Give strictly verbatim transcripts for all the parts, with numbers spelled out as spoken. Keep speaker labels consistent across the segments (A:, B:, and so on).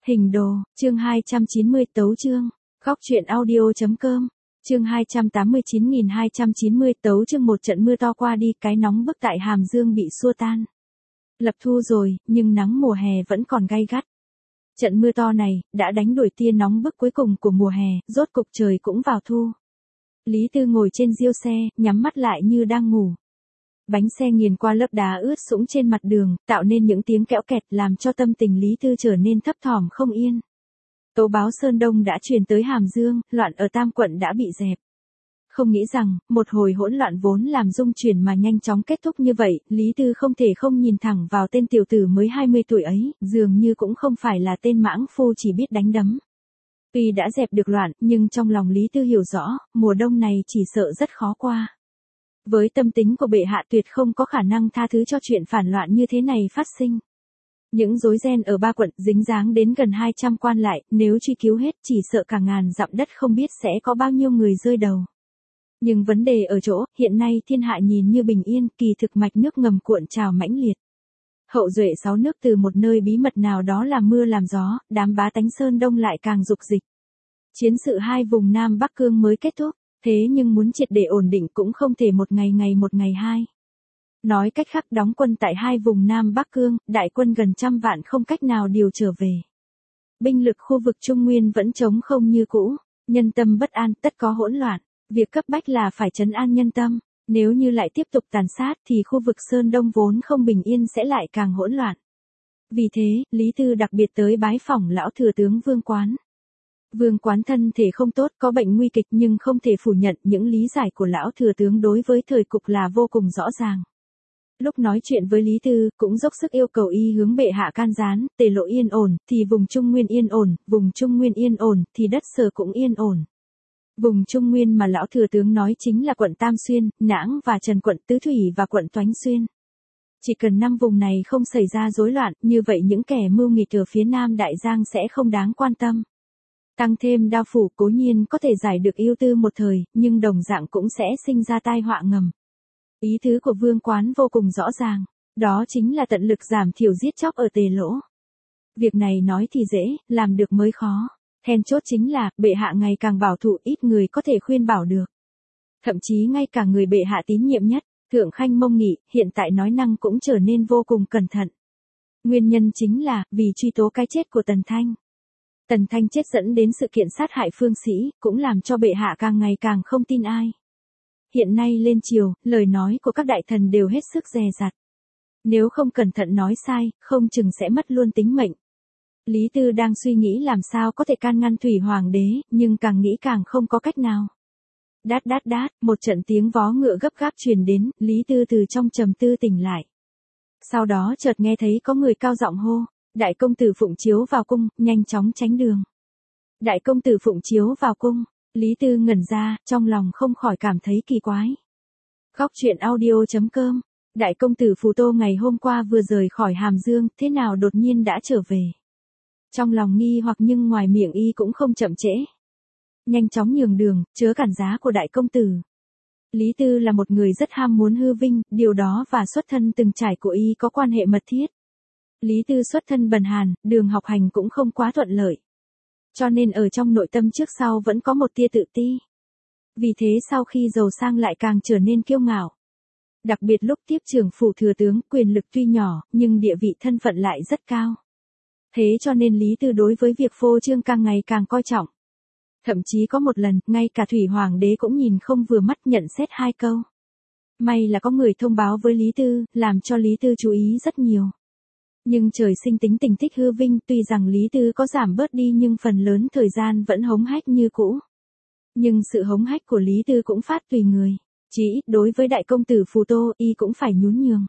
A: Hình đồ, chương hai trăm chín mươi tấu chương, góc truyện audio.com, chương hai trăm tám mươi chín nghìn hai trăm chín mươi tấu chương. Một trận mưa to qua đi, cái nóng bức tại Hàm Dương bị xua tan. Lập thu rồi, nhưng nắng mùa hè vẫn còn gay gắt. Trận mưa to này, đã đánh đuổi tia nóng bức cuối cùng của mùa hè, rốt cục trời cũng vào thu. Lý Tư ngồi trên diêu xe, nhắm mắt lại như đang ngủ. Bánh xe nghiền qua lớp đá ướt sũng trên mặt đường, tạo nên những tiếng kẽo kẹt làm cho tâm tình Lý Tư trở nên thấp thỏm không yên. Tố báo Sơn Đông đã truyền tới Hàm Dương, loạn ở Tam quận đã bị dẹp. Không nghĩ rằng, một hồi hỗn loạn vốn làm dung chuyển mà nhanh chóng kết thúc như vậy, Lý Tư không thể không nhìn thẳng vào tên tiểu tử mới hai mươi tuổi ấy, dường như cũng không phải là tên mãng phu chỉ biết đánh đấm. Tuy đã dẹp được loạn, nhưng trong lòng Lý Tư hiểu rõ, mùa đông này chỉ sợ rất khó qua. Với tâm tính của bệ hạ tuyệt không có khả năng tha thứ cho chuyện phản loạn như thế này phát sinh. Những rối ren ở ba quận dính dáng đến gần hai trăm quan lại, nếu truy cứu hết chỉ sợ cả ngàn dặm đất không biết sẽ có bao nhiêu người rơi đầu. Nhưng vấn đề ở chỗ, hiện nay thiên hạ nhìn như bình yên, kỳ thực mạch nước ngầm cuộn trào mãnh liệt. Hậu duệ sáu nước từ một nơi bí mật nào đó làm mưa làm gió, đám bá tánh Sơn Đông lại càng dục dịch. Chiến sự hai vùng Nam Bắc Cương mới kết thúc, thế nhưng muốn triệt để ổn định cũng không thể một ngày ngày một ngày hai. Nói cách khác, đóng quân tại hai vùng Nam Bắc Cương, đại quân gần trăm vạn không cách nào điều trở về. Binh lực khu vực Trung Nguyên vẫn trống không như cũ, nhân tâm bất an, tất có hỗn loạn. Việc cấp bách là phải trấn an nhân tâm, nếu như lại tiếp tục tàn sát thì khu vực Sơn Đông vốn không bình yên sẽ lại càng hỗn loạn. Vì thế, Lý Tư đặc biệt tới bái phỏng lão thừa tướng Vương Quán. Vương Quán thân thể không tốt, có bệnh nguy kịch, nhưng không thể phủ nhận những lý giải của lão thừa tướng đối với thời cục là vô cùng rõ ràng. Lúc nói chuyện với Lý Tư, cũng dốc sức yêu cầu y hướng bệ hạ can gián, Tề Lộ yên ổn, thì vùng Trung Nguyên yên ổn, vùng Trung Nguyên yên ổn, thì đất Sở cũng yên ổn. Vùng Trung Nguyên mà lão thừa tướng nói chính là quận Tam Xuyên, Nãng và Trần quận Tứ Thủy và quận Toánh Xuyên. Chỉ cần năm vùng này không xảy ra rối loạn, như vậy những kẻ mưu nghịch ở phía Nam Đại Giang sẽ không đáng quan tâm. Tăng thêm đao phủ cố nhiên có thể giải được ưu tư một thời, nhưng đồng dạng cũng sẽ sinh ra tai họa ngầm. Ý tứ của Vương Quán vô cùng rõ ràng, đó chính là tận lực giảm thiểu giết chóc ở Tề Lỗ. Việc này nói thì dễ, làm được mới khó. Then chốt chính là, bệ hạ ngày càng bảo thủ, ít người có thể khuyên bảo được. Thậm chí ngay cả người bệ hạ tín nhiệm nhất, Thượng Khanh Mông Nghị, hiện tại nói năng cũng trở nên vô cùng cẩn thận. Nguyên nhân chính là, vì truy tố cái chết của Tần Thanh. Tần Thanh chết dẫn đến sự kiện sát hại phương sĩ, cũng làm cho bệ hạ càng ngày càng không tin ai. Hiện nay lên triều, lời nói của các đại thần đều hết sức dè dặt. Nếu không cẩn thận nói sai, không chừng sẽ mất luôn tính mệnh. Lý Tư đang suy nghĩ làm sao có thể can ngăn Thủy Hoàng đế, nhưng càng nghĩ càng không có cách nào. Đát đát đát, một trận tiếng vó ngựa gấp gáp truyền đến, Lý Tư từ trong trầm tư tỉnh lại. Sau đó chợt nghe thấy có người cao giọng hô, đại công tử Phụng Chiếu vào cung, nhanh chóng tránh đường. Đại công tử Phụng Chiếu vào cung, Lý Tư ngẩn ra, trong lòng không khỏi cảm thấy kỳ quái. Góc truyện audio.com, đại công tử Phù Tô ngày hôm qua vừa rời khỏi Hàm Dương, thế nào đột nhiên đã trở về. Trong lòng nghi hoặc nhưng ngoài miệng y cũng không chậm trễ. Nhanh chóng nhường đường, chớ cản giá của đại công tử. Lý Tư là một người rất ham muốn hư vinh, điều đó và xuất thân từng trải của y có quan hệ mật thiết. Lý Tư xuất thân bần hàn, đường học hành cũng không quá thuận lợi. Cho nên ở trong nội tâm trước sau vẫn có một tia tự ti. Vì thế sau khi giàu sang lại càng trở nên kiêu ngạo. Đặc biệt lúc tiếp trưởng phủ thừa tướng, quyền lực tuy nhỏ, nhưng địa vị thân phận lại rất cao. Thế cho nên Lý Tư đối với việc phô trương càng ngày càng coi trọng. Thậm chí có một lần, ngay cả Thủy Hoàng đế cũng nhìn không vừa mắt nhận xét hai câu. May là có người thông báo với Lý Tư, làm cho Lý Tư chú ý rất nhiều. Nhưng trời sinh tính tình thích hư vinh, tuy rằng Lý Tư có giảm bớt đi nhưng phần lớn thời gian vẫn hống hách như cũ. Nhưng sự hống hách của Lý Tư cũng phát tùy người. Chỉ ít đối với đại công tử Phù Tô, y cũng phải nhún nhường.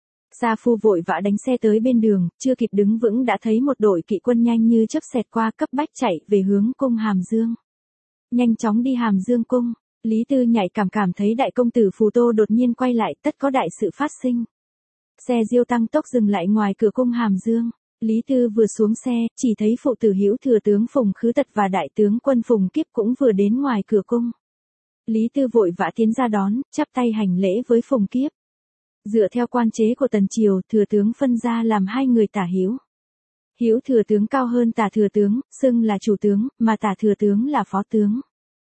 A: Sa Phu vội vã đánh xe tới bên đường, chưa kịp đứng vững đã thấy một đội kỵ quân nhanh như chớp xẹt qua, cấp bách chạy về hướng cung Hàm Dương. Nhanh chóng đi Hàm Dương cung, Lý Tư nhạy cảm cảm thấy đại công tử Phù Tô đột nhiên quay lại, tất có đại sự phát sinh. Xe diêu tăng tốc dừng lại ngoài cửa cung Hàm Dương. Lý Tư vừa xuống xe, chỉ thấy phụ tử Hữu thừa tướng Phùng Khứ Tật và đại tướng quân Phùng Kiếp cũng vừa đến ngoài cửa cung. Lý Tư vội vã tiến ra đón, chắp tay hành lễ với Phùng Kiếp. Dựa theo quan chế của Tần Triều, thừa tướng phân ra làm hai người tả hữu. Hữu thừa tướng cao hơn tả thừa tướng, xưng là chủ tướng, mà tả thừa tướng là phó tướng.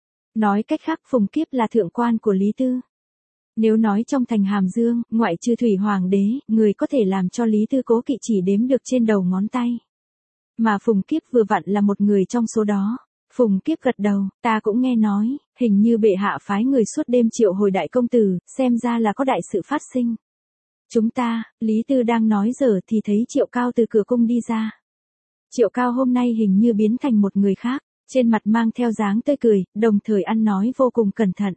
A: Nói cách khác Phùng Kiếp là thượng quan của Lý Tư. Nếu nói trong thành Hàm Dương, ngoại trừ Thủy Hoàng đế, người có thể làm cho Lý Tư cố kỵ chỉ đếm được trên đầu ngón tay. Mà Phùng Kiếp vừa vặn là một người trong số đó. Phùng Kiếp gật đầu, ta cũng nghe nói, hình như bệ hạ phái người suốt đêm triệu hồi đại công tử, xem ra là có đại sự phát sinh. Chúng ta, Lý Tư đang nói giờ thì thấy Triệu Cao từ cửa cung đi ra. Triệu Cao hôm nay hình như biến thành một người khác, trên mặt mang theo dáng tươi cười, đồng thời ăn nói vô cùng cẩn thận.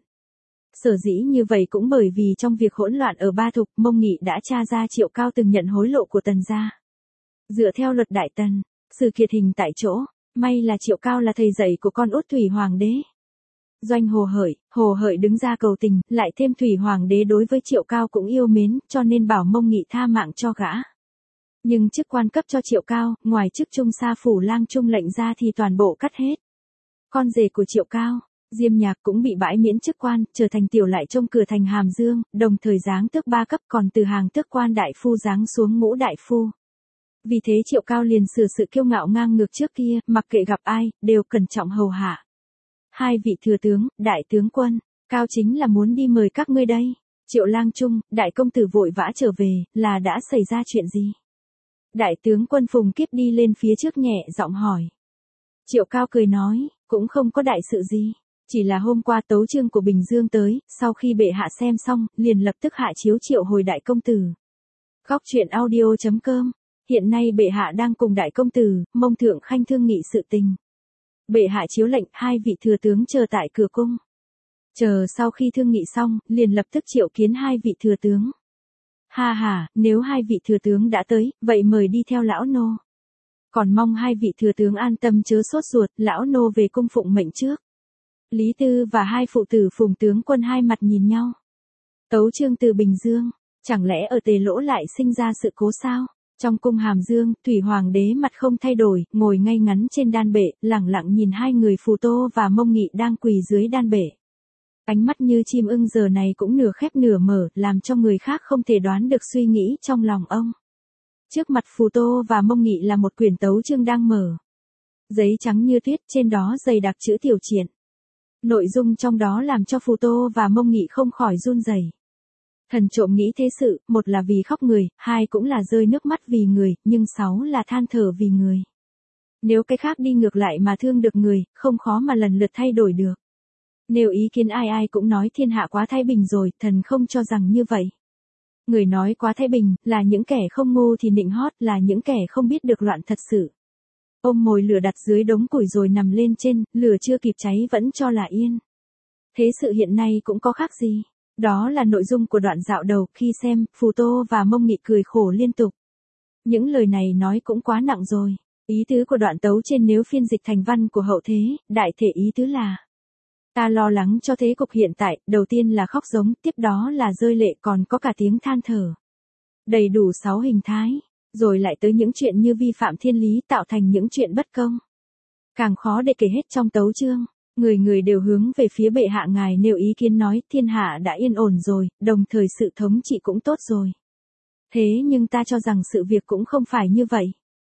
A: Sở dĩ như vậy cũng bởi vì trong việc hỗn loạn ở Ba Thục, Mông Nghị đã tra ra Triệu Cao từng nhận hối lộ của Tần gia. Dựa theo luật Đại Tần, xử kiệt hình tại chỗ, may là Triệu Cao là thầy dạy của con út Thủy Hoàng đế. Doanh Hồ Hợi, Hồ Hợi đứng ra cầu tình, lại thêm Thủy Hoàng đế đối với Triệu Cao cũng yêu mến, cho nên bảo Mông Nghị tha mạng cho gã. Nhưng chức quan cấp cho Triệu Cao, ngoài chức Trung Sa Phủ Lang Trung lệnh ra thì toàn bộ cắt hết. Con rể của Triệu Cao, Diêm Nhạc cũng bị bãi miễn chức quan, trở thành tiểu lại trông cửa thành Hàm Dương, đồng thời giáng tước ba cấp, còn từ hàng tước quan đại phu giáng xuống ngũ đại phu. Vì thế Triệu Cao liền sửa sự kiêu ngạo ngang ngược trước kia, mặc kệ gặp ai, đều cẩn trọng hầu hạ. Hai vị thừa tướng, đại tướng quân, Cao chính là muốn đi mời các ngươi đây. Triệu Lang Trung, đại công tử vội vã trở về, là đã xảy ra chuyện gì? Đại tướng quân Phùng Kiếp đi lên phía trước nhẹ giọng hỏi. Triệu Cao cười nói, cũng không có đại sự gì. Chỉ là hôm qua tấu chương của Bình Dương tới, sau khi bệ hạ xem xong, liền lập tức hạ chiếu triệu hồi đại công tử. Góc truyện audio chấm com. Hiện nay bệ hạ đang cùng đại công tử, Mông Thượng Khanh thương nghị sự tình. Bệ hạ chiếu lệnh, hai vị thừa tướng chờ tại cửa cung. Chờ sau khi thương nghị xong, liền lập tức triệu kiến hai vị thừa tướng. Ha ha, nếu hai vị thừa tướng đã tới, vậy mời đi theo lão nô. Còn mong hai vị thừa tướng an tâm chớ sốt ruột, lão nô về cung phụng mệnh trước. Lý Tư và hai phụ tử Phùng tướng quân hai mặt nhìn nhau. Tấu chương từ Bình Dương, chẳng lẽ ở Tề Lỗ lại sinh ra sự cố sao? Trong cung Hàm Dương, Thủy Hoàng đế mặt không thay đổi, ngồi ngay ngắn trên đan bệ, lẳng lặng nhìn hai người Phù Tô và Mông Nghị đang quỳ dưới đan bệ. Ánh mắt như chim ưng giờ này cũng nửa khép nửa mở, làm cho người khác không thể đoán được suy nghĩ trong lòng ông. Trước mặt Phù Tô và Mông Nghị là một quyển tấu chương đang mở. Giấy trắng như tuyết, trên đó dày đặc chữ tiểu triện. Nội dung trong đó làm cho Phù Tô và Mông Nghị không khỏi run rẩy. Thần trộm nghĩ thế sự, một là vì khóc người, hai cũng là rơi nước mắt vì người, nhưng sáu là than thở vì người. Nếu cái khác đi ngược lại mà thương được người, không khó mà lần lượt thay đổi được. Nếu ý kiến ai ai cũng nói thiên hạ quá thái bình rồi, thần không cho rằng như vậy. Người nói quá thái bình, là những kẻ không ngu thì nịnh hót, là những kẻ không biết được loạn thật sự. Ôm mồi lửa đặt dưới đống củi rồi nằm lên trên, lửa chưa kịp cháy vẫn cho là yên. Thế sự hiện nay cũng có khác gì. Đó là nội dung của đoạn dạo đầu, khi xem, Phù Tô và Mông Nghị cười khổ liên tục. Những lời này nói cũng quá nặng rồi. Ý tứ của đoạn tấu trên nếu phiên dịch thành văn của hậu thế, đại thể ý tứ là: ta lo lắng cho thế cục hiện tại, đầu tiên là khóc giống, tiếp đó là rơi lệ, còn có cả tiếng than thở. Đầy đủ sáu hình thái, rồi lại tới những chuyện như vi phạm thiên lý tạo thành những chuyện bất công. Càng khó để kể hết trong tấu chương. Người người đều hướng về phía bệ hạ ngài nêu ý kiến nói thiên hạ đã yên ổn rồi, đồng thời sự thống trị cũng tốt rồi. Thế nhưng ta cho rằng sự việc cũng không phải như vậy.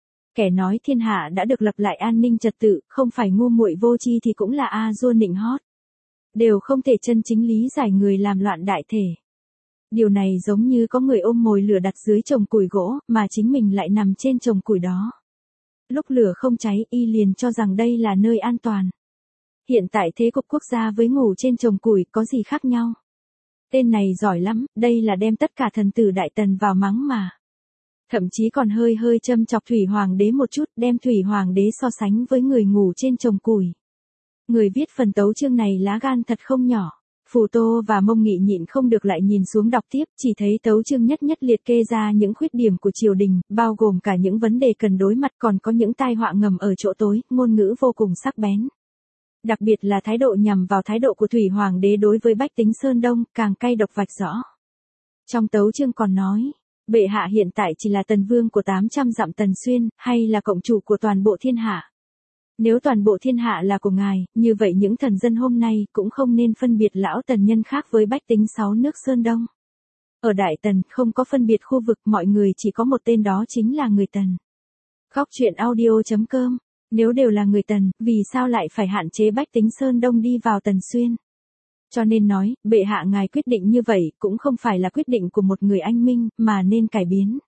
A: Kẻ nói thiên hạ đã được lập lại an ninh trật tự, không phải ngu muội vô tri thì cũng là a dua nịnh hót. Đều không thể chân chính lý giải người làm loạn đại thể. Điều này giống như có người ôm mồi lửa đặt dưới chồng củi gỗ, mà chính mình lại nằm trên chồng củi đó. Lúc lửa không cháy, y liền cho rằng đây là nơi an toàn. Hiện tại thế cục quốc gia với ngủ trên chồng củi có gì khác nhau? Tên này giỏi lắm, đây là đem tất cả thần tử Đại Tần vào mắng mà. Thậm chí còn hơi hơi châm chọc Thủy Hoàng đế một chút, đem Thủy Hoàng đế so sánh với người ngủ trên chồng củi. Người viết phần tấu chương này lá gan thật không nhỏ. Phù Tô và Mông Nghị nhịn không được lại nhìn xuống đọc tiếp, chỉ thấy tấu chương nhất nhất liệt kê ra những khuyết điểm của triều đình, bao gồm cả những vấn đề cần đối mặt, còn có những tai họa ngầm ở chỗ tối, ngôn ngữ vô cùng sắc bén. Đặc biệt là thái độ nhằm vào thái độ của Thủy Hoàng đế đối với bách tính Sơn Đông, càng cay độc vạch rõ. Trong tấu chương còn nói, bệ hạ hiện tại chỉ là tần vương của tám trăm dặm Tần Xuyên, hay là cộng chủ của toàn bộ thiên hạ. Nếu toàn bộ thiên hạ là của ngài, như vậy những thần dân hôm nay cũng không nên phân biệt lão tần nhân khác với bách tính sáu nước Sơn Đông. Ở Đại Tần không có phân biệt khu vực, mọi người chỉ có một tên, đó chính là người Tần. Khóc chuyện audio chấm com. Nếu đều là người Tần, vì sao lại phải hạn chế Bách Tính Sơn Đông đi vào Tần Xuyên? Cho nên nói, bệ hạ ngài quyết định như vậy, cũng không phải là quyết định của một người anh minh, mà nên cải biến.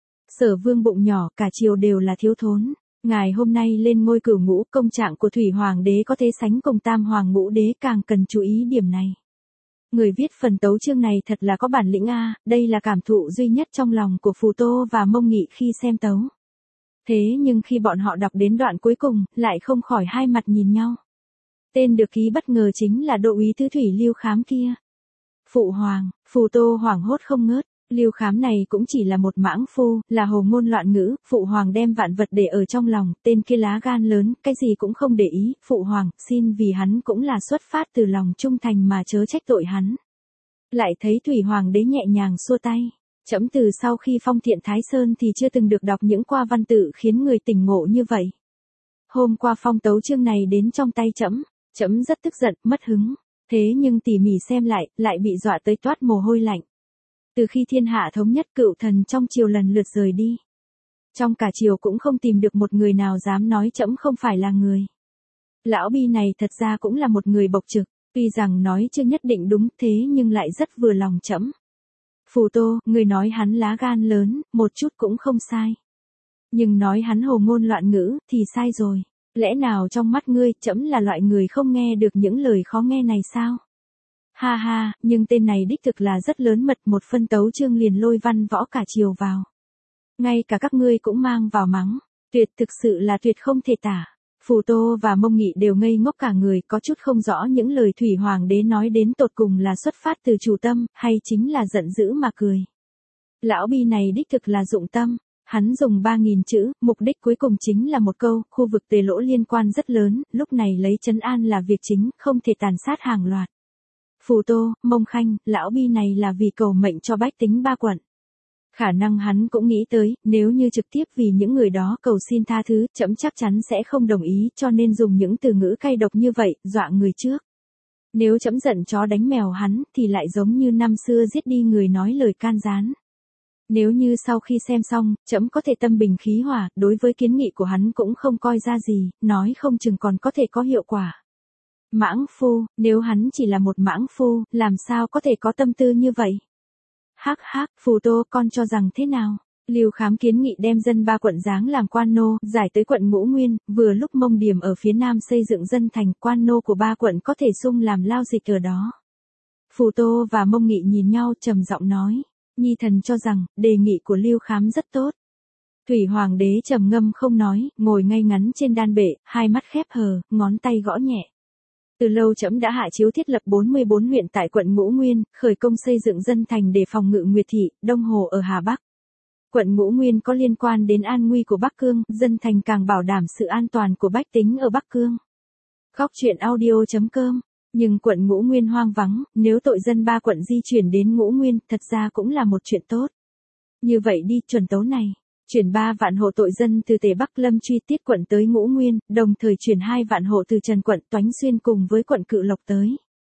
A: Sở Vương bụng nhỏ, cả triều đều là thiếu thốn. Ngài hôm nay lên ngôi cửu ngũ, công trạng của Thủy Hoàng đế có thể sánh cùng Tam Hoàng ngũ đế, càng cần chú ý điểm này. Người viết phần tấu chương này thật là có bản lĩnh a, đây là cảm thụ duy nhất trong lòng của Phù Tô và Mông Nghị khi xem tấu. Thế nhưng khi bọn họ đọc đến đoạn cuối cùng, lại không khỏi hai mặt nhìn nhau. Tên được ký bất ngờ chính là Đô úy Thứ Thủy Lưu Khám kia. Phụ hoàng, Phù Tô hoảng hốt không ngớt. Lưu Khám này cũng chỉ là một mãng phu, là hồ ngôn loạn ngữ, phụ hoàng đem vạn vật để ở trong lòng, tên kia lá gan lớn, cái gì cũng không để ý, phụ hoàng, xin vì hắn cũng là xuất phát từ lòng trung thành mà chớ trách tội hắn. Lại thấy Thủy Hoàng đế nhẹ nhàng xua tay, trẫm từ sau khi phong thiện Thái Sơn thì chưa từng được đọc những qua văn tự khiến người tỉnh ngộ như vậy. Hôm qua phong tấu chương này đến trong tay trẫm, trẫm rất tức giận, mất hứng, thế nhưng tỉ mỉ xem lại, lại bị dọa tới toát mồ hôi lạnh. Từ khi thiên hạ thống nhất, cựu thần trong triều lần lượt rời đi. Trong cả triều cũng không tìm được một người nào dám nói trẫm không phải là người. Lão Bi này thật ra cũng là một người bộc trực, tuy rằng nói chưa nhất định đúng thế nhưng lại rất vừa lòng trẫm. Phù Tô, người nói hắn lá gan lớn, một chút cũng không sai. Nhưng nói hắn hồ ngôn loạn ngữ, thì sai rồi. Lẽ nào trong mắt ngươi, trẫm là loại người không nghe được những lời khó nghe này sao? Ha ha, nhưng tên này đích thực là rất lớn mật, một phân tấu chương liền lôi văn võ cả triều vào. Ngay cả các ngươi cũng mang vào mắng, tuyệt thực sự là tuyệt không thể tả. Phù Tô và Mông Nghị đều ngây ngốc cả người, có chút không rõ những lời Thủy Hoàng đế nói đến tột cùng là xuất phát từ chủ tâm, hay chính là giận dữ mà cười. Lão Bi này đích thực là dụng tâm, hắn dùng ba nghìn chữ, mục đích cuối cùng chính là một câu, khu vực Tề Lỗ liên quan rất lớn, lúc này lấy trấn an là việc chính, không thể tàn sát hàng loạt. Phù Tô, Mông Khanh, lão Bi này là vì cầu mệnh cho bách tính ba quận. Khả năng hắn cũng nghĩ tới, nếu như trực tiếp vì những người đó cầu xin tha thứ, trẫm chắc chắn sẽ không đồng ý, cho nên dùng những từ ngữ cay độc như vậy, dọa người trước. Nếu trẫm giận chó đánh mèo hắn, thì lại giống như năm xưa giết đi người nói lời can gián. Nếu như sau khi xem xong, trẫm có thể tâm bình khí hòa, đối với kiến nghị của hắn cũng không coi ra gì, nói không chừng còn có thể có hiệu quả. Mãng phu, nếu hắn chỉ là một mãng phu, làm sao có thể có tâm tư như vậy? Hắc hắc, Phù Tô, con cho rằng thế nào? Lưu Khám kiến nghị đem dân ba quận giáng làm quan nô, giải tới quận Ngũ Nguyên, vừa lúc Mông Điểm ở phía nam xây dựng dân thành, quan nô của ba quận có thể sung làm lao dịch ở đó. Phù Tô và Mông Nghị nhìn nhau trầm giọng nói, nhi thần cho rằng, đề nghị của Lưu Khám rất tốt. Thủy Hoàng đế trầm ngâm không nói, ngồi ngay ngắn trên đan bệ, hai mắt khép hờ, ngón tay gõ nhẹ. Từ lâu trẫm đã hạ chiếu thiết lập bốn mươi bốn huyện tại quận Ngũ Nguyên, khởi công xây dựng dân thành để phòng ngự Nguyệt Thị, Đông Hồ ở Hà Bắc. Quận Ngũ Nguyên có liên quan đến an nguy của Bắc Cương, dân thành càng bảo đảm sự an toàn của bách tính ở Bắc Cương. Khóc chuyện audio chấm com. Nhưng quận Ngũ Nguyên hoang vắng, nếu tội dân ba quận di chuyển đến Ngũ Nguyên, thật ra cũng là một chuyện tốt. Như vậy đi, chuẩn tấu này. Chuyển ba vạn hộ tội dân từ Tề Bắc Lâm Truy Tiết quận tới Ngũ Nguyên, đồng thời chuyển hai vạn hộ từ Trần quận Toánh Xuyên cùng với quận Cự Lộc tới.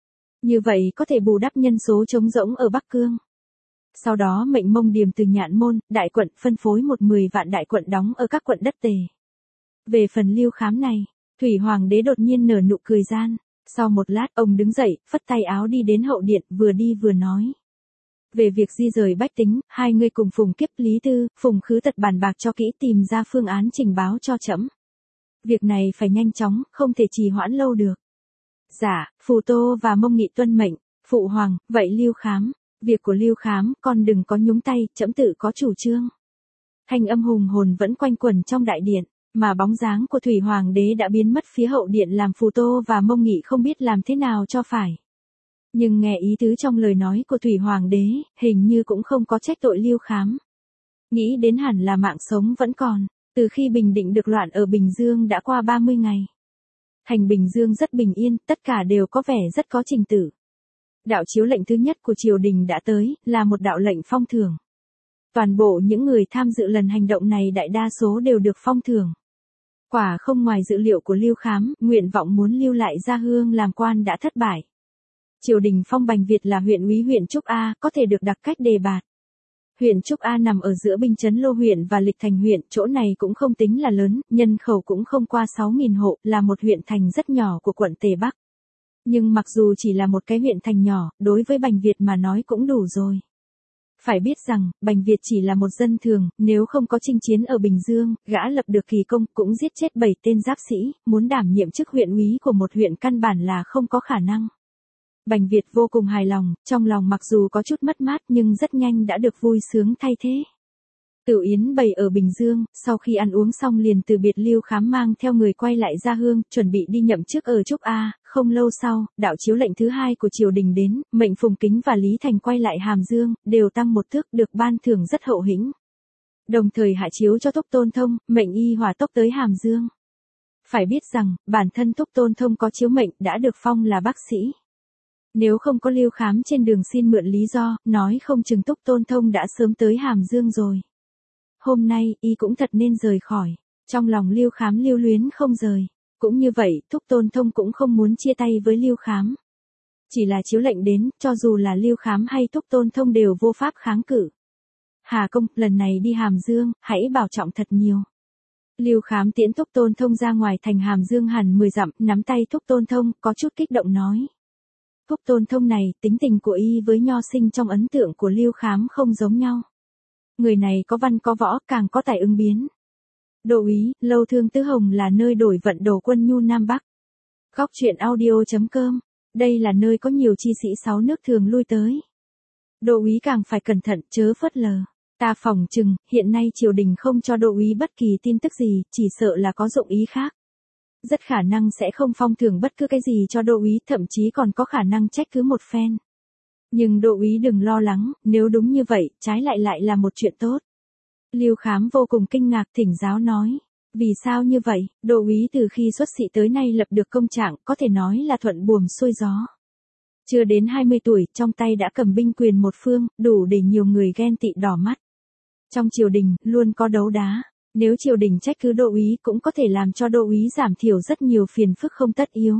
A: Như vậy có thể bù đắp nhân số trống rỗng ở Bắc Cương. Sau đó mệnh Mông Điềm từ Nhạn Môn, đại quận phân phối một mười vạn đại quận đóng ở các quận đất Tề. Về phần Lưu Khám này, Thủy Hoàng đế đột nhiên nở nụ cười gian. Sau một lát ông đứng dậy, phất tay áo đi đến hậu điện, vừa đi vừa nói. Về việc di rời bách tính, hai người cùng Phùng Kiếp Lý Tư, Phùng Khứ Tật bàn bạc cho kỹ tìm ra phương án trình báo cho trẫm. Việc này phải nhanh chóng, không thể trì hoãn lâu được. Dạ, Phù Tô và Mông Nghị tuân mệnh, phụ hoàng, vậy Lưu Khám, việc của Lưu Khám, con đừng có nhúng tay, trẫm tự có chủ trương. Thanh âm hùng hồn vẫn quanh quẩn trong đại điện, mà bóng dáng của Thủy Hoàng đế đã biến mất phía hậu điện làm Phù Tô và Mông Nghị không biết làm thế nào cho phải. Nhưng nghe ý tứ trong lời nói của Thủy Hoàng đế, hình như cũng không có trách tội Lưu Khám. Nghĩ đến hẳn là mạng sống vẫn còn, từ khi Bình Định được loạn ở Bình Dương đã qua ba mươi ngày. Thành Bình Dương rất bình yên, tất cả đều có vẻ rất có trình tự. Đạo chiếu lệnh thứ nhất của triều đình đã tới, là một đạo lệnh phong thưởng. Toàn bộ những người tham dự lần hành động này đại đa số đều được phong thưởng. Quả không ngoài dự liệu của Lưu Khám, nguyện vọng muốn lưu lại gia hương làm quan đã thất bại. Triều đình phong Bành Việt là huyện úy huyện Trúc A, có thể được đặc cách đề bạt. Huyện Trúc A nằm ở giữa Binh Chấn Lô huyện và Lịch Thành huyện, chỗ này cũng không tính là lớn, nhân khẩu cũng không qua sáu nghìn hộ, là một huyện thành rất nhỏ của quận Tề Bắc. Nhưng mặc dù chỉ là một cái huyện thành nhỏ, đối với Bành Việt mà nói cũng đủ rồi. Phải biết rằng, Bành Việt chỉ là một dân thường, nếu không có chinh chiến ở Bình Dương, gã lập được kỳ công, cũng giết chết bảy tên giáp sĩ, muốn đảm nhiệm chức huyện úy của một huyện căn bản là không có khả năng. Bành Việt vô cùng hài lòng, trong lòng mặc dù có chút mất mát nhưng rất nhanh đã được vui sướng thay thế. Tửu yến bày ở Bình Dương, sau khi ăn uống xong liền từ biệt Lưu Khám mang theo người quay lại Gia Hương, chuẩn bị đi nhậm chức ở Trúc A. Không lâu sau, đạo chiếu lệnh thứ hai của triều đình đến, mệnh Phùng Kính và Lý Thành quay lại Hàm Dương, đều tăng một thước, được ban thưởng rất hậu hĩnh. Đồng thời hạ chiếu cho Thúc Tôn Thông, mệnh y hỏa tốc tới Hàm Dương. Phải biết rằng, bản thân Thúc Tôn Thông có chiếu mệnh, đã được phong là bác sĩ. Nếu không có Lưu Khám trên đường xin mượn lý do, nói không chừng Thúc Tôn Thông đã sớm tới Hàm Dương rồi. Hôm nay, y cũng thật nên rời khỏi. Trong lòng Lưu Khám lưu luyến không rời. Cũng như vậy, Thúc Tôn Thông cũng không muốn chia tay với Lưu Khám. Chỉ là chiếu lệnh đến, cho dù là Lưu Khám hay Thúc Tôn Thông đều vô pháp kháng cự. Hà công, lần này đi Hàm Dương, hãy bảo trọng thật nhiều. Lưu Khám tiễn Thúc Tôn Thông ra ngoài thành Hàm Dương hẳn mười dặm, nắm tay Thúc Tôn Thông, có chút kích động nói. Thúc Tôn Thông này, tính tình của y với Nho Sinh trong ấn tượng của Lưu Khám không giống nhau. Người này có văn có võ, càng có tài ứng biến. Đô úy, Lâu Thương Tứ Hồng là nơi đổi vận đồ quân nhu Nam Bắc. Góc truyện audio chấm com. Đây là nơi có nhiều chi sĩ sáu nước thường lui tới. Đô úy càng phải cẩn thận, chớ phớt lờ. Ta phỏng chừng, hiện nay triều đình không cho đô úy bất kỳ tin tức gì, chỉ sợ là có dụng ý khác. Rất khả năng sẽ không phong thưởng bất cứ cái gì cho đô úy, thậm chí còn có khả năng trách cứ một phen. Nhưng đô úy đừng lo lắng, nếu đúng như vậy, trái lại lại là một chuyện tốt. Lưu Khám vô cùng kinh ngạc, thỉnh giáo nói. Vì sao như vậy, đô úy từ khi xuất sĩ tới nay lập được công trạng, có thể nói là thuận buồm xuôi gió. Chưa đến hai mươi tuổi, trong tay đã cầm binh quyền một phương, đủ để nhiều người ghen tị đỏ mắt. Trong triều đình, luôn có đấu đá. Nếu triều đình trách cứ đô úy cũng có thể làm cho đô úy giảm thiểu rất nhiều phiền phức không tất yếu.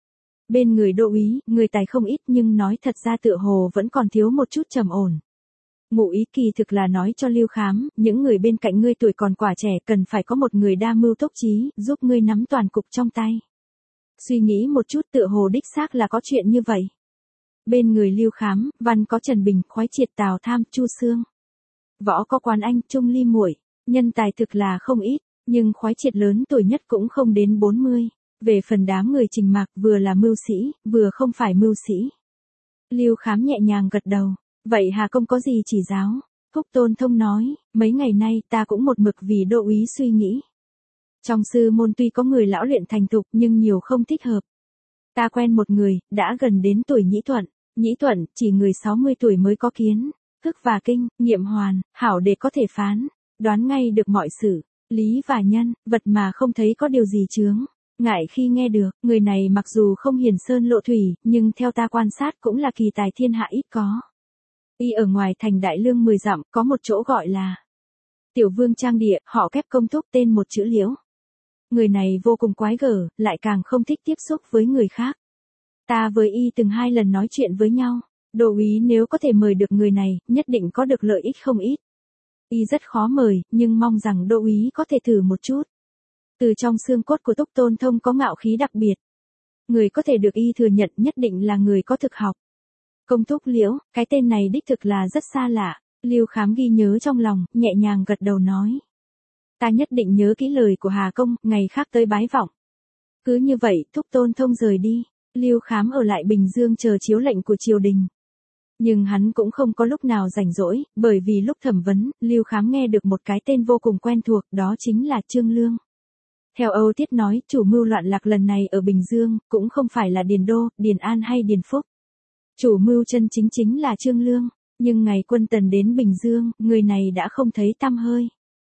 A: Bên người đô úy, người tài không ít nhưng nói thật ra tựa hồ vẫn còn thiếu một chút trầm ổn. Ngụ ý kỳ thực là nói cho Lưu Khám, những người bên cạnh ngươi tuổi còn quả trẻ cần phải có một người đa mưu tốc trí, giúp ngươi nắm toàn cục trong tay. Suy nghĩ một chút tựa hồ đích xác là có chuyện như vậy. Bên người Lưu Khám, văn có Trần Bình, Khoái Triệt, Tào Tham, Chu Xương. Võ có Quán Anh, Trung Ly Muội, nhân tài thực là không ít, nhưng Khoái Triệt lớn tuổi nhất cũng không đến bốn mươi. Về phần đám người Trình Mạc vừa là mưu sĩ, vừa không phải mưu sĩ. Lưu Khám nhẹ nhàng gật đầu. Vậy Hà công có gì chỉ giáo? Thúc Tôn Thông nói, mấy ngày nay ta cũng một mực vì đô úy suy nghĩ. Trong sư môn tuy có người lão luyện thành thục nhưng nhiều không thích hợp. Ta quen một người, đã gần đến tuổi Nhĩ Thuận. Nhĩ Thuận, chỉ người sáu mươi tuổi mới có kiến, thức và kinh, nghiệm hoàn, hảo để có thể phán, đoán ngay được mọi sự, lý và nhân, vật mà không thấy có điều gì chướng. Ngại khi nghe được, người này mặc dù không hiền sơn lộ thủy, nhưng theo ta quan sát cũng là kỳ tài thiên hạ ít có. Y ở ngoài thành Đại Lương mười dặm, có một chỗ gọi là Tiểu Vương Trang Địa, họ Kép Công Thúc, tên một chữ Liễu. Người này vô cùng quái gở, lại càng không thích tiếp xúc với người khác. Ta với y từng hai lần nói chuyện với nhau, đô úy nếu có thể mời được người này, nhất định có được lợi ích không ít. Y rất khó mời, nhưng mong rằng đô úy có thể thử một chút. Từ trong xương cốt của Thúc Tôn Thông có ngạo khí đặc biệt. Người có thể được y thừa nhận nhất định là người có thực học. Công Thúc Liễu, cái tên này đích thực là rất xa lạ. Lưu Khám ghi nhớ trong lòng, nhẹ nhàng gật đầu nói. Ta nhất định nhớ kỹ lời của Hà công, ngày khác tới bái vọng. Cứ như vậy, Thúc Tôn Thông rời đi. Lưu Khám ở lại Bình Dương chờ chiếu lệnh của triều đình. Nhưng hắn cũng không có lúc nào rảnh rỗi, bởi vì lúc thẩm vấn, Lưu Khám nghe được một cái tên vô cùng quen thuộc, đó chính là Trương Lương. Theo Âu Tiết nói, chủ mưu loạn lạc lần này ở Bình Dương, cũng không phải là Điền Đô, Điền An hay Điền Phúc. Chủ mưu chân chính chính là Trương Lương, nhưng ngày Quân Tần đến Bình Dương, người này đã không thấy tăm hơi.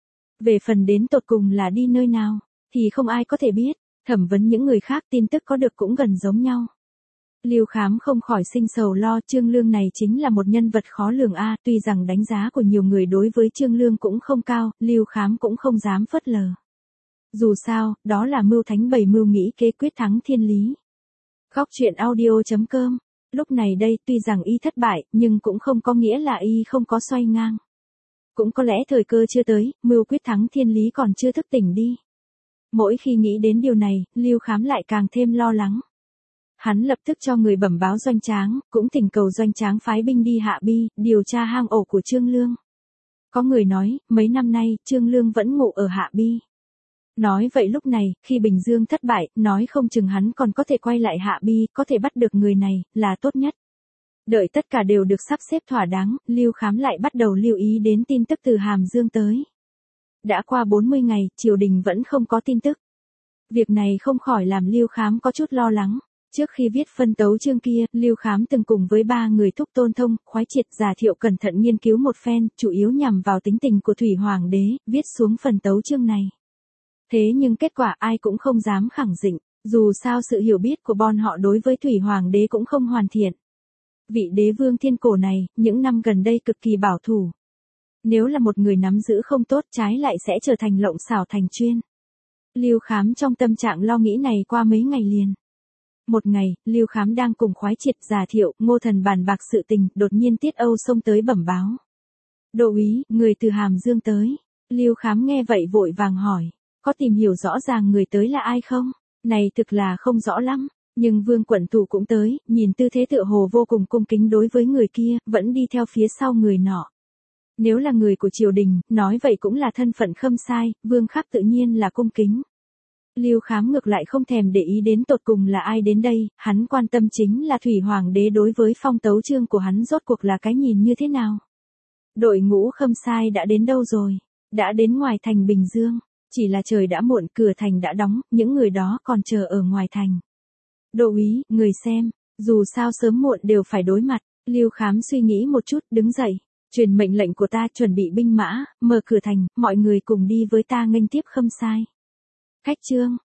A: Về phần đến tột cùng là đi nơi nào, thì không ai có thể biết, thẩm vấn những người khác tin tức có được cũng gần giống nhau. Lưu Khám không khỏi sinh sầu lo, Trương Lương này chính là một nhân vật khó lường a, tuy rằng đánh giá của nhiều người đối với Trương Lương cũng không cao, Lưu Khám cũng không dám phớt lờ. Dù sao, đó là mưu thánh bảy mưu nghĩ kế quyết thắng thiên lý. Góc truyện audio chấm com. Lúc này đây, tuy rằng y thất bại, nhưng cũng không có nghĩa là y không có xoay ngang. Cũng có lẽ thời cơ chưa tới, mưu quyết thắng thiên lý còn chưa thức tỉnh đi. Mỗi khi nghĩ đến điều này, Lưu Khám lại càng thêm lo lắng. Hắn lập tức cho người bẩm báo Doanh Tráng, cũng thỉnh cầu Doanh Tráng phái binh đi Hạ Bi, điều tra hang ổ của Trương Lương. Có người nói, mấy năm nay, Trương Lương vẫn ngủ ở Hạ Bi. Nói vậy lúc này, khi Bình Dương thất bại, nói không chừng hắn còn có thể quay lại Hạ Bi, có thể bắt được người này, là tốt nhất. Đợi tất cả đều được sắp xếp thỏa đáng, Lưu Khám lại bắt đầu lưu ý đến tin tức từ Hàm Dương tới. Đã qua bốn mươi ngày, triều đình vẫn không có tin tức. Việc này không khỏi làm Lưu Khám có chút lo lắng. Trước khi viết phân tấu chương kia, Lưu Khám từng cùng với ba người thúc Tôn Thông, Khoái Triệt, Già Thiệu cẩn thận nghiên cứu một phen, chủ yếu nhằm vào tính tình của Thủy Hoàng đế, viết xuống phần tấu chương này. Thế nhưng kết quả ai cũng không dám khẳng định, dù sao sự hiểu biết của bọn họ đối với Thủy Hoàng đế cũng không hoàn thiện. Vị đế vương thiên cổ này, những năm gần đây cực kỳ bảo thủ. Nếu là một người nắm giữ không tốt trái lại sẽ trở thành lộng xảo thành chuyên. Lưu Khám trong tâm trạng lo nghĩ này qua mấy ngày liền. Một ngày, Lưu Khám đang cùng Khoái Triệt, Già Thiệu, Ngô Thần bàn bạc sự tình, đột nhiên Tiết Âu xông tới bẩm báo. Đô úy, người từ Hàm Dương tới. Lưu Khám nghe vậy vội vàng hỏi, có tìm hiểu rõ ràng người tới là ai không? Này thực là không rõ lắm, nhưng Vương quận thủ cũng tới, nhìn tư thế tựa hồ vô cùng cung kính đối với người kia, vẫn đi theo phía sau người nọ. Nếu là người của triều đình, nói vậy cũng là thân phận khâm sai, Vương Khắc tự nhiên là cung kính. Lưu Khám ngược lại không thèm để ý đến tột cùng là ai đến đây, hắn quan tâm chính là Thủy Hoàng đế đối với phong tấu chương của hắn rốt cuộc là cái nhìn như thế nào. Đội ngũ khâm sai đã đến đâu rồi? Đã đến ngoài thành Bình Dương, chỉ là trời đã muộn, cửa thành đã đóng, những người đó còn chờ ở ngoài thành. Đô úy, người xem, dù sao sớm muộn đều phải đối mặt. Lưu Khám suy nghĩ một chút, đứng dậy, truyền mệnh lệnh của ta, chuẩn bị binh mã, mở cửa thành, mọi người cùng đi với ta nghênh tiếp khâm sai. Khách trương,